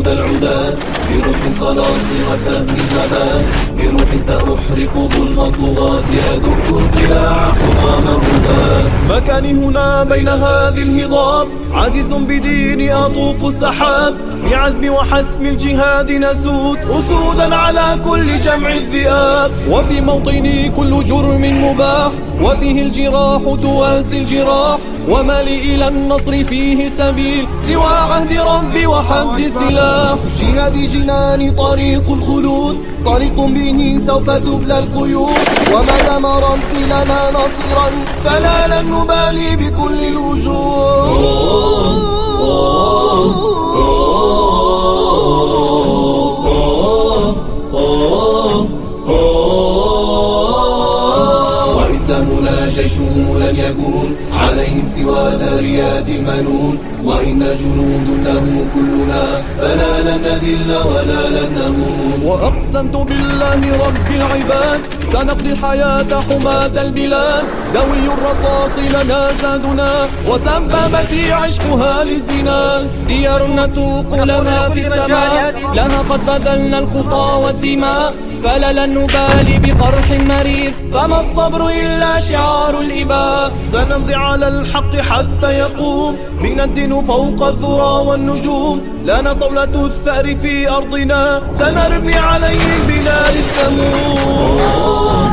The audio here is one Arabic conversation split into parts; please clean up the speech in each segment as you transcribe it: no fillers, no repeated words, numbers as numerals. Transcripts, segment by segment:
جنود العداة، بروح الخلاص وسهم الزمان، بروح سأحرق ظلم الطغاة، أدك انقلاع حطام الرفاة. مكاني هنا بين هذه الهضاب، عزيز بديني أطوف السحاب، بعزم وحسم الجهاد نسود، أسودا على كل جمع الذئاب. وفي موطني كل جرم مباح، وفيه الجراح تواسي الجراح، وما لي إلى النصر فيه سبيل سوى عهد ربي وحمد سلاح. جهادي جناني طريق الخلود، طريق به سوف تبلى القيود، وما دام ربي لنا نصيرا فلا لن نبالي بكل الوجود. وإسلامنا جيشه لن يكون عليهم سوى ذريات المنون، وإن جنود له كلنا فلا لن نذل ولا لن نهون. وأقسمت بالله رب العباد سنقضي الحياة حماة البلاد، دوي الرصاص لنا زادنا وسبابتي عشقها للزنا. ديار نتوق لها في السماء، لها قد بذلنا الخطى والدماء، فلا لن نبالي بقرح مرير، فما الصبر إلا شعار الإباء. سنمضي على الحق حتى يقوم بنا الدين فوق الذرى والنجوم، لنا صولة الثأر في أرضنا، سنرمي عليه البلاد السموم.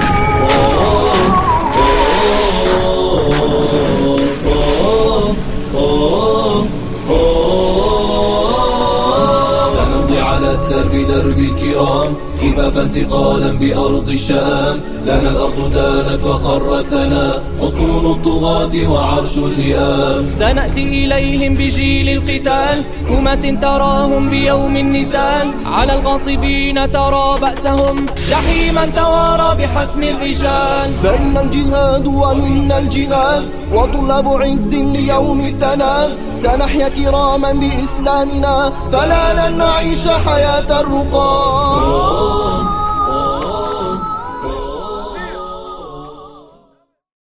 سنمضي على الدرب درب الكرام، خفافا ثقالا بأرض الشام، لنا الأرض دانت وخرت لنا حصون الطغاة وعرش اللئام. سنأتي إليهم بجيل القتال، كمة تراهم بيوم النزال، على الغاصبين ترى بأسهم، جحيما توارى بحسم الرجال. فإن الجهاد ومنا الجهاد، وطلاب عز ليوم التناد، سنحيا كراما بإسلامنا فلا لن نعيش حياة الرقى.